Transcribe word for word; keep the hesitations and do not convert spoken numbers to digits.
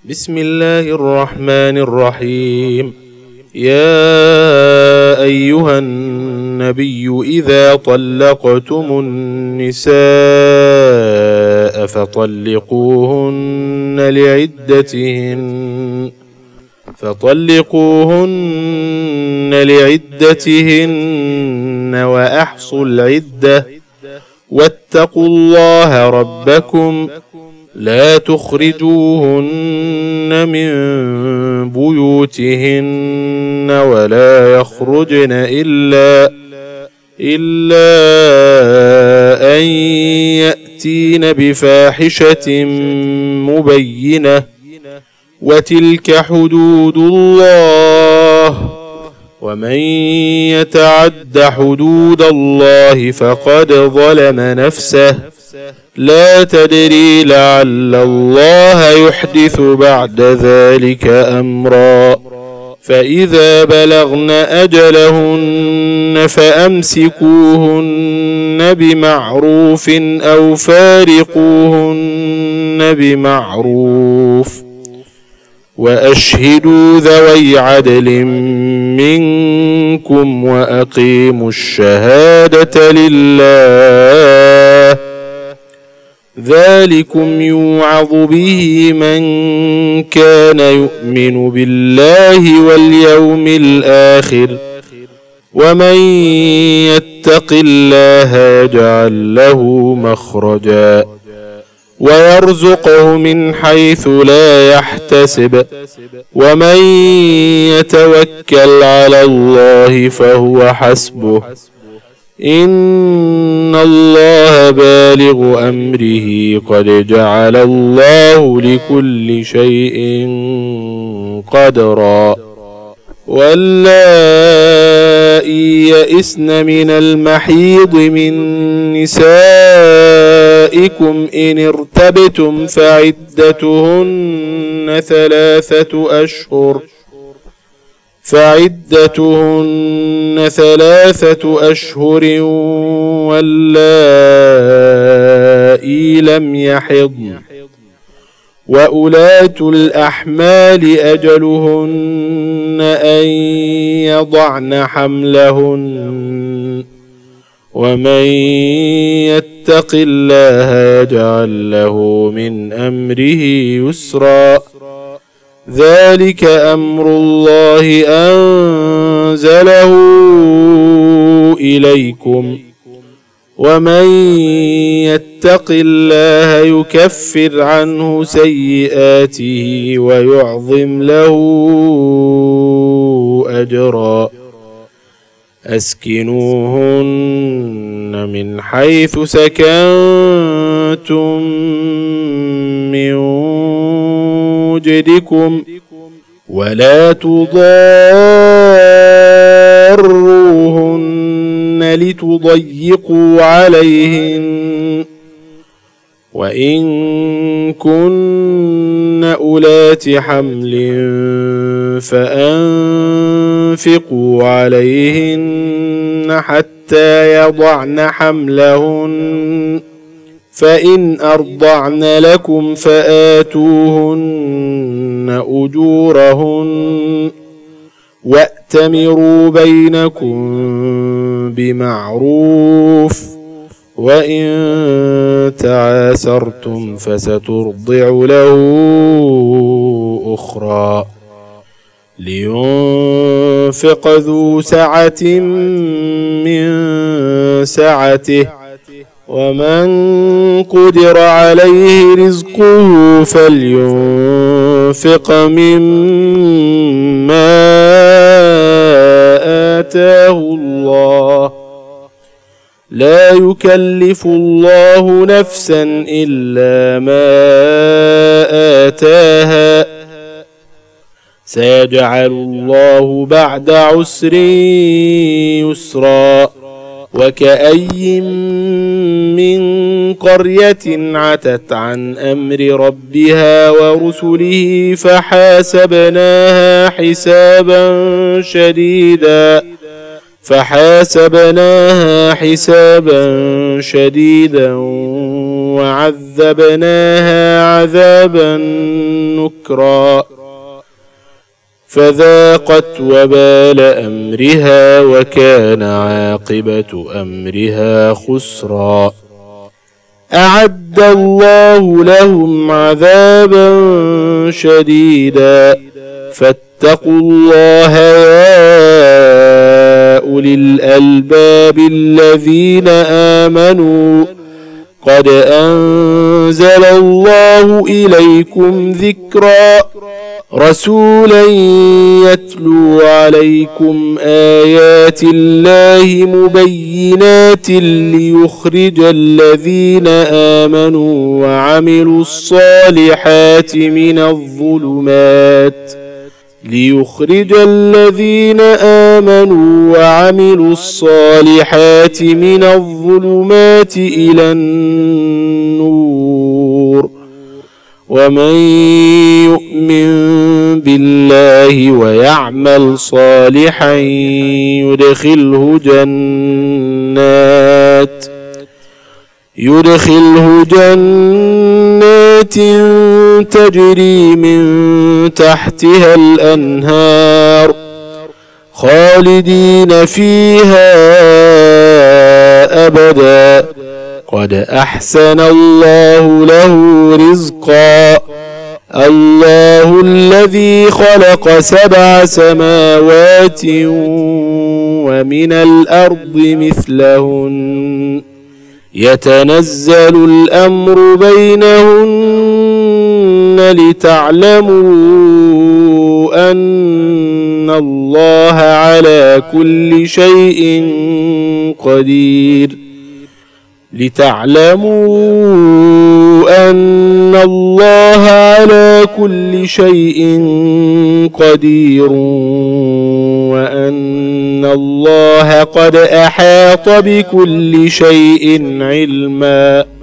بسم الله الرحمن الرحيم. يا أيها النبي إذا طلقتم النساء فطلقوهن لعدتهن فطلقوهن لعدتهن وأحصوا العدة واتقوا الله ربكم لا تخرجوهن من بيوتهن ولا يخرجن إلا إلا أن يأتين بفاحشة مبينة وتلك حدود الله ومن يتعد حدود الله فقد ظلم نفسه لا تدري لعل الله يحدث بعد ذلك أمرا فإذا بلغن أجلهن فأمسكوهن بمعروف أو فارقوهن بمعروف وأشهدوا ذوي عدل منكم وأقيموا الشهادة لله ذلكم يوعظ به من كان يؤمن بالله واليوم الآخر ومن يتق الله يجعل له مخرجا ويرزقه من حيث لا يحتسب ومن يتوكل على الله فهو حسبه إن الله بالغ أمره قد جعل الله لكل شيء قدرا واللائي يئسن من المحيض من نسائكم إن ارتبتم فعدتهن ثلاثة أشهر فعدتهن ثلاثة أشهر واللائي لم يحضن وأولاة الأحمال أجلهن أن يضعن حملهن ومن يتق الله يجعل له من أمره يسرا ذلك أمر الله أنزله إليكم ومن يتق الله يكفر عنه سيئاته ويعظم له أجرا أسكنوهن من حيث سكنتم من وجدكم ولا تضاروهن لتضيقوا عليهن وإن كن أولات حمل فأنفقوا عليهن حتى يضعن حملهن فإن أرضعن لكم فآتوهن أجورهن وأتمروا بينكم بمعروف وإن تعاسرتم فسترضع له أخرى لينفق ذو سعة من سعته ومن قدر عليه رزقه فلينفق مما آتاه الله لا يكلف الله نفسا إلا ما آتاها سيجعل الله بعد عسر يسرا وكأي من قرية عتت عن أمر ربها ورسله فحاسبناها حسابا شديدا فحاسبناها حسابا شديدا وعذبناها عذبناها عذابا نكرا فذاقت وبال أمرها وكان عاقبة أمرها خسرا أعد الله لهم عذابا شديدا فاتقوا الله يا أولي الألباب الذين آمنوا قد أنزل الله إليكم ذكرا رسولا يتلو عليكم آيات الله مبينات ليخرج الذين آمنوا وعملوا الصالحات من الظلمات ليخرج الذين آمنوا وعملوا الصالحات من الظلمات إلى النور ومن يؤمن بالله ويعمل صالحا يدخله جنات يدخله جنات تجري من تحتها الأنهار خالدين فيها أبدا قد أحسن الله له رزقا الله الذي خلق سبع سماوات ومن الأرض مثلهن يتنزل الأمر بينهن لتعلموا أن الله على كل شيء قدير لتعلموا أن الله على كل شيء قدير وأن الله قد أحاط بكل شيء علما.